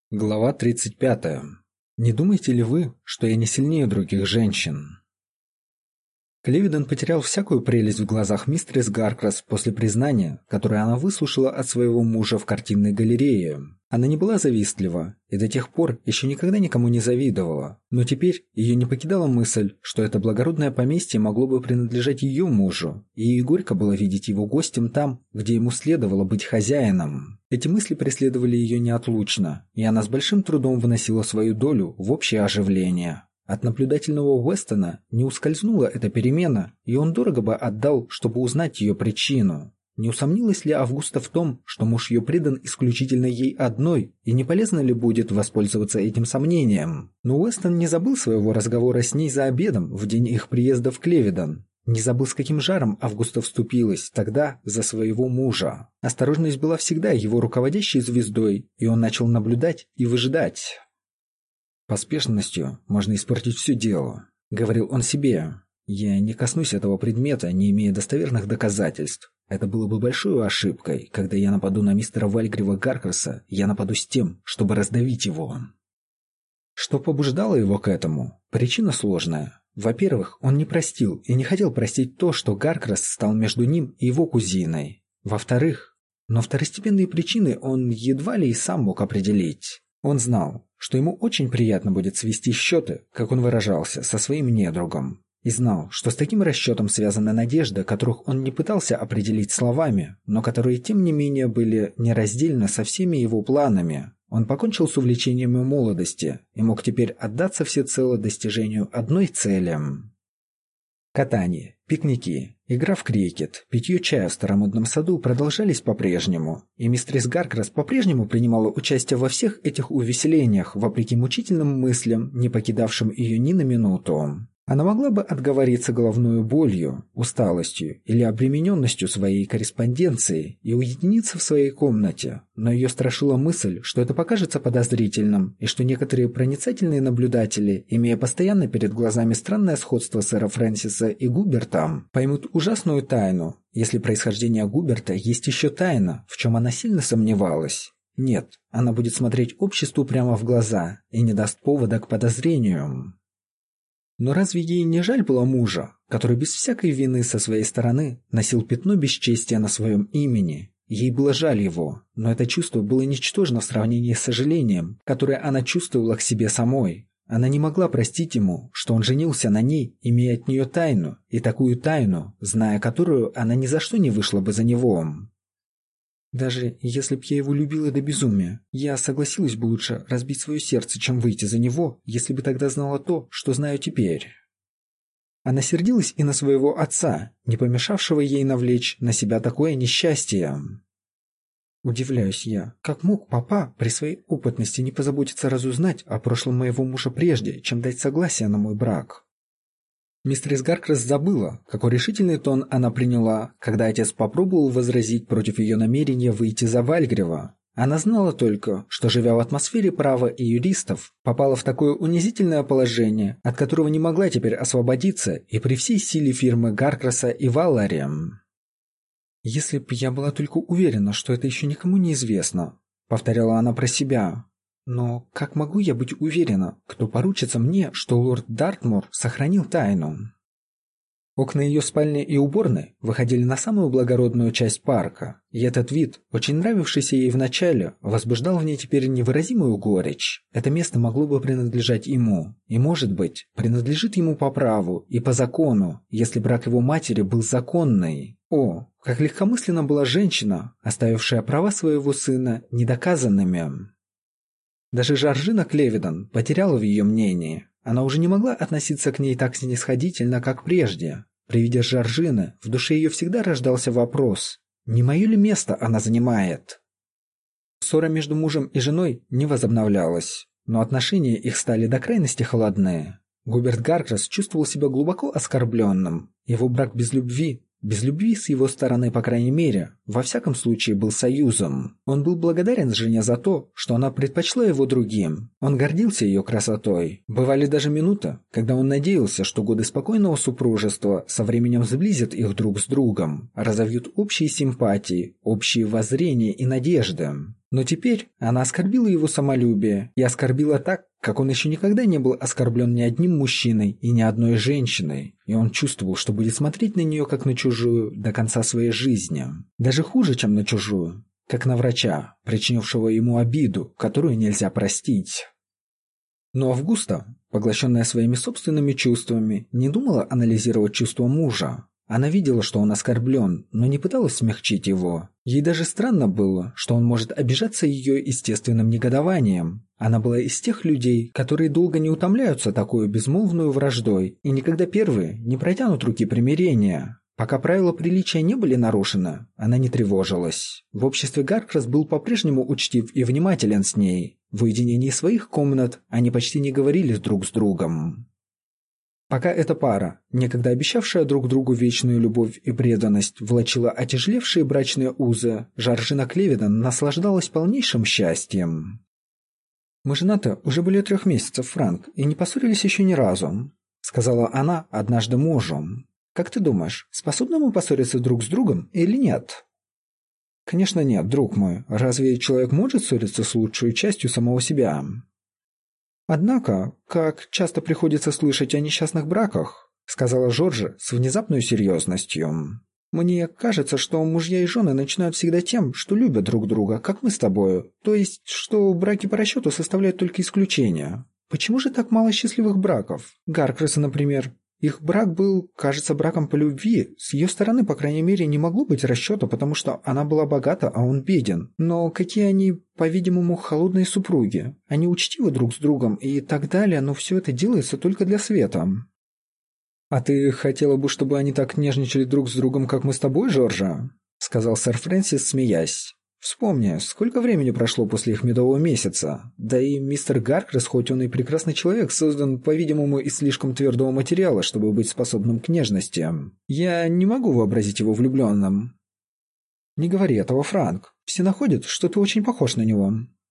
Глава 35. Не думаете ли вы, что я не сильнее других женщин? Клевиден потерял всякую прелесть в глазах мистерис Гаркрас после признания, которое она выслушала от своего мужа в картинной галерее. Она не была завистлива и до тех пор еще никогда никому не завидовала, но теперь ее не покидала мысль, что это благородное поместье могло бы принадлежать ее мужу, и ей горько было видеть его гостем там, где ему следовало быть хозяином. Эти мысли преследовали ее неотлучно, и она с большим трудом выносила свою долю в общее оживление. От наблюдательного Уэстона не ускользнула эта перемена, и он дорого бы отдал, чтобы узнать ее причину. Не усомнилась ли Августа в том, что муж ее предан исключительно ей одной, и не полезно ли будет воспользоваться этим сомнением? Но Уэстон не забыл своего разговора с ней за обедом в день их приезда в Клевиден. Не забыл, с каким жаром Августа вступилась тогда за своего мужа. Осторожность была всегда его руководящей звездой, и он начал наблюдать и выжидать. «Поспешностью можно испортить все дело», — говорил он себе. «Я не коснусь этого предмета, не имея достоверных доказательств. Это было бы большой ошибкой. Когда я нападу на мистера Вальгрива Гаркраса, я нападу с тем, чтобы раздавить его». Что побуждало его к этому? Причина сложная. Во-первых, он не простил и не хотел простить то, что Гаркрас стал между ним и его кузиной. Во-вторых, но второстепенные причины он едва ли и сам мог определить. Он знал, что ему очень приятно будет свести счеты, как он выражался, со своим недругом. И знал, что с таким расчетом связана надежда, которых он не пытался определить словами, но которые тем не менее были нераздельны со всеми его планами. Он покончил с увлечениями молодости и мог теперь отдаться всецело достижению одной цели. Катание, пикники, игра в крикет, питье чая в старомодном саду продолжались по-прежнему, и мистерис Гаркрас по-прежнему принимала участие во всех этих увеселениях, вопреки мучительным мыслям, не покидавшим ее ни на минуту. Она могла бы отговориться головной болью, усталостью или обремененностью своей корреспонденцией и уединиться в своей комнате, но ее страшила мысль, что это покажется подозрительным, и что некоторые проницательные наблюдатели, имея постоянно перед глазами странное сходство сэра Фрэнсиса и Губерта, поймут ужасную тайну, если происхождение Губерта есть еще тайна, в чем она сильно сомневалась. Нет, она будет смотреть обществу прямо в глаза и не даст повода к подозрению. Но разве ей не жаль было мужа, который без всякой вины со своей стороны носил пятно бесчестия на своем имени? Ей было жаль его, но это чувство было ничтожно в сравнении с сожалением, которое она чувствовала к себе самой. Она не могла простить ему, что он женился на ней, имея от нее тайну, и такую тайну, зная которую она ни за что не вышла бы за него. Даже если б я его любила до безумия, я согласилась бы лучше разбить свое сердце, чем выйти за него, если бы тогда знала то, что знаю теперь. Она сердилась и на своего отца, не помешавшего ей навлечь на себя такое несчастье. Удивляюсь я, как мог папа при своей опытности не позаботиться разузнать о прошлом моего мужа прежде, чем дать согласие на мой брак. Мистерис Гаркрас забыла, какой решительный тон она приняла, когда отец попробовал возразить против ее намерения выйти за Вальгрива. Она знала только, что, живя в атмосфере права и юристов, попала в такое унизительное положение, от которого не могла теперь освободиться и при всей силе фирмы Гаркраса и Валлари. «Если б я была только уверена, что это еще никому не известно», — повторяла она про себя. «Но как могу я быть уверена, кто поручится мне, что лорд Дартмур сохранил тайну?» Окна ее спальни и уборной выходили на самую благородную часть парка, и этот вид, очень нравившийся ей вначале, возбуждал в ней теперь невыразимую горечь. Это место могло бы принадлежать ему, и, может быть, принадлежит ему по праву и по закону, если брак его матери был законный. О, как легкомысленно была женщина, оставившая права своего сына недоказанными. Даже Жоржина Клевиден потеряла в ее мнении. Она уже не могла относиться к ней так снисходительно, как прежде. При виде Жоржины в душе ее всегда рождался вопрос: не мое ли место она занимает? Ссора между мужем и женой не возобновлялась, но отношения их стали до крайности холодные. Губерт Гаркрас чувствовал себя глубоко оскорбленным. Его брак без любви с его стороны, по крайней мере, во всяком случае был союзом. Он был благодарен жене за то, что она предпочла его другим. Он гордился ее красотой. Бывали даже минуты, когда он надеялся, что годы спокойного супружества со временем сблизят их друг с другом, разовьют общие симпатии, общие воззрения и надежды. Но теперь она оскорбила его самолюбие и оскорбила так, как он еще никогда не был оскорблен ни одним мужчиной и ни одной женщиной, и он чувствовал, что будет смотреть на нее как на чужую до конца своей жизни. Даже хуже, чем на чужую, как на врача, причинившего ему обиду, которую нельзя простить. Но Августа, поглощенная своими собственными чувствами, не думала анализировать чувства мужа. Она видела, что он оскорблен, но не пыталась смягчить его. Ей даже странно было, что он может обижаться ее естественным негодованием. Она была из тех людей, которые долго не утомляются такой безмолвной враждой и никогда первые не протянут руки примирения. Пока правила приличия не были нарушены, она не тревожилась. В обществе Гаркрас был по-прежнему учтив и внимателен с ней. В уединении своих комнат они почти не говорили друг с другом. Пока эта пара, некогда обещавшая друг другу вечную любовь и преданность, влачила отяжелевшие брачные узы, Жоржина Клевиден наслаждалась полнейшим счастьем. «Мы женаты уже более 3 месяцев, Франк, и не поссорились еще ни разу», — сказала она однажды мужу. «Как ты думаешь, способны мы поссориться друг с другом или нет?» «Конечно нет, друг мой. Разве человек может ссориться с лучшей частью самого себя?» «Однако, как часто приходится слышать о несчастных браках», — сказала Жоржа с внезапной серьезностью. «Мне кажется, что мужья и жены начинают всегда тем, что любят друг друга, как мы с тобою, то есть, что браки по расчету составляют только исключения. Почему же так мало счастливых браков? Гаркраса, например. Их брак был, кажется, браком по любви. С ее стороны, по крайней мере, не могло быть расчета, потому что она была богата, а он беден. Но какие они, по-видимому, холодные супруги. Они учтивы друг с другом и так далее, но все это делается только для света». «А ты хотела бы, чтобы они так нежничали друг с другом, как мы с тобой, Жоржа?» — сказал сэр Фрэнсис, смеясь. «Вспомни, сколько времени прошло после их медового месяца. Да и мистер Гаркрас, хоть он и прекрасный человек, создан, по-видимому, из слишком твердого материала, чтобы быть способным к нежности. Я не могу вообразить его влюбленным». «Не говори этого, Франк. Все находят, что ты очень похож на него».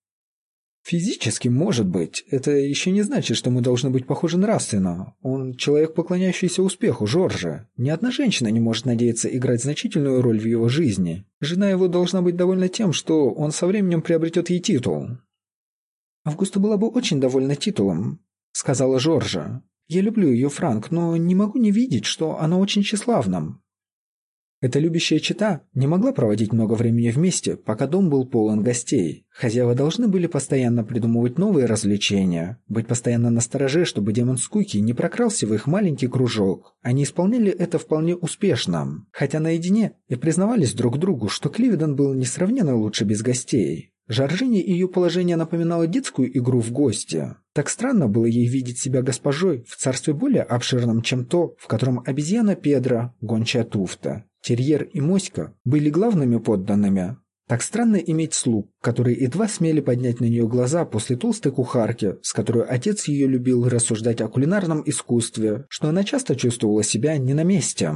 «Физически, может быть. Это еще не значит, что мы должны быть похожи нравственно. Он человек, поклоняющийся успеху, Жоржа. Ни одна женщина не может надеяться играть значительную роль в его жизни. Жена его должна быть довольна тем, что он со временем приобретет ей титул». «Августа была бы очень довольна титулом», — сказала Жоржа. «Я люблю ее, Франк, но не могу не видеть, что она очень тщеславна». Эта любящая чета не могла проводить много времени вместе, пока дом был полон гостей. Хозяева должны были постоянно придумывать новые развлечения, быть постоянно настороже, чтобы демон скуки не прокрался в их маленький кружок. Они исполняли это вполне успешно, хотя наедине и признавались друг другу, что Клевиден был несравненно лучше без гостей. Жоржине ее положение напоминало детскую игру в гости. Так странно было ей видеть себя госпожой в царстве более обширном, чем то, в котором обезьяна Педро, гончая Туфта, терьер и моська были главными подданными. Так странно иметь слуг, которые едва смели поднять на нее глаза после толстой кухарки, с которой отец ее любил рассуждать о кулинарном искусстве, что она часто чувствовала себя не на месте.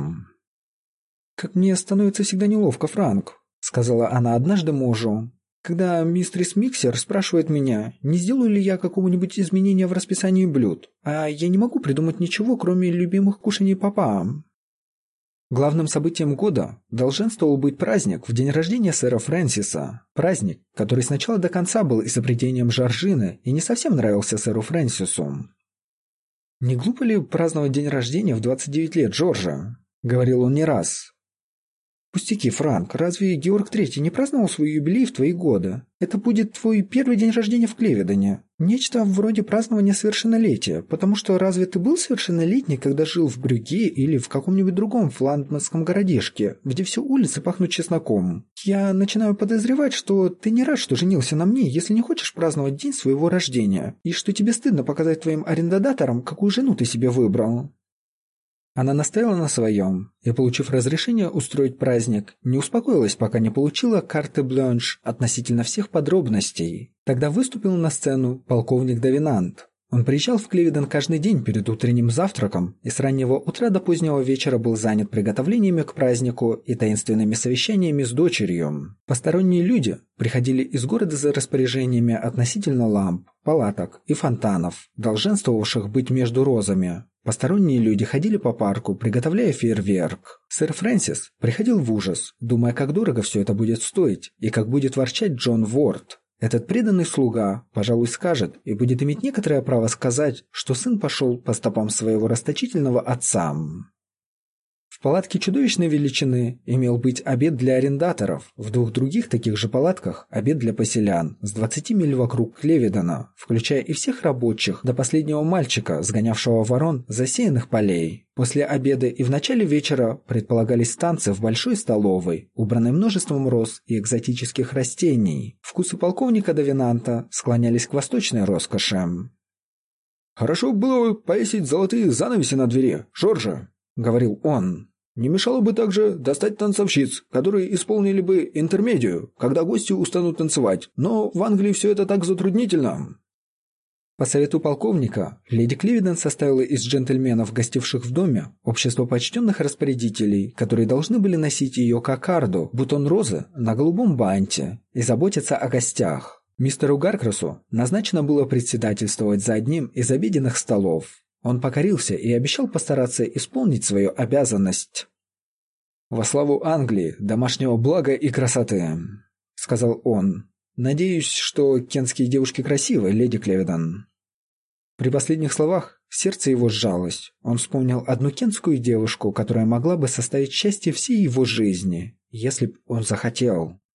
«Как мне становится всегда неловко, Франк», — сказала она однажды мужу. «Когда мистерис Миксер спрашивает меня, не сделаю ли я какого-нибудь изменения в расписании блюд, а я не могу придумать ничего, кроме любимых кушаний папа». Главным событием года долженствовал быть праздник в день рождения сэра Фрэнсиса. Праздник, который сначала до конца был изобретением Жоржины и не совсем нравился сэру Фрэнсису. «Не глупо ли праздновать день рождения в 29 лет, Жоржа?» — говорил он не раз. «Пустяки, Франк, разве Георг III не праздновал свой юбилей в твои годы? Это будет твой первый день рождения в Клевидене. Нечто вроде празднования совершеннолетия, потому что разве ты был совершеннолетний, когда жил в Брюгге или в каком-нибудь другом фландерском городишке, где все улицы пахнут чесноком? Я начинаю подозревать, что ты не рад, что женился на мне, если не хочешь праздновать день своего рождения, и что тебе стыдно показать твоим арендодаторам, какую жену ты себе выбрал». Она настояла на своем и, получив разрешение устроить праздник, не успокоилась, пока не получила карте-бланш относительно всех подробностей. Тогда выступил на сцену полковник Давинант. Он приезжал в Клевиден каждый день перед утренним завтраком и с раннего утра до позднего вечера был занят приготовлениями к празднику и таинственными совещаниями с дочерью. Посторонние люди приходили из города за распоряжениями относительно ламп. палаток и фонтанов, долженствовавших быть между розами. Посторонние люди ходили по парку, приготовляя фейерверк. Сэр Фрэнсис приходил в ужас, думая, как дорого все это будет стоить, и как будет ворчать Джон Ворд. Этот преданный слуга, пожалуй, скажет и будет иметь некоторое право сказать, что сын пошел по стопам своего расточительного отца. В палатке чудовищной величины имел быть обед для арендаторов, в двух других таких же палатках обед для поселян с 20 миль вокруг Клевидона, включая и всех рабочих до последнего мальчика, сгонявшего ворон с засеянных полей. После обеда и в начале вечера предполагались танцы в большой столовой, убранной множеством роз и экзотических растений. Вкусы полковника Давинанта склонялись к восточной роскоши. «Хорошо было бы повесить золотые занавеси на двери, Жоржа», — говорил он. «Не мешало бы также достать танцовщиц, которые исполнили бы интермедию, когда гости устанут танцевать, но в Англии все это так затруднительно». По совету полковника, леди Клевиден составила из джентльменов, гостивших в доме, общество почтенных распорядителей, которые должны были носить ее кокарду, бутон розы на голубом банте и заботиться о гостях. Мистеру Гаркрасу назначено было председательствовать за одним из обеденных столов. Он покорился и обещал постараться исполнить свою обязанность. «Во славу Англии, домашнего блага и красоты», — сказал он. «Надеюсь, что кентские девушки красивы, леди Клевиден». При последних словах сердце его сжалось. Он вспомнил одну кентскую девушку, которая могла бы составить счастье всей его жизни, если б он захотел.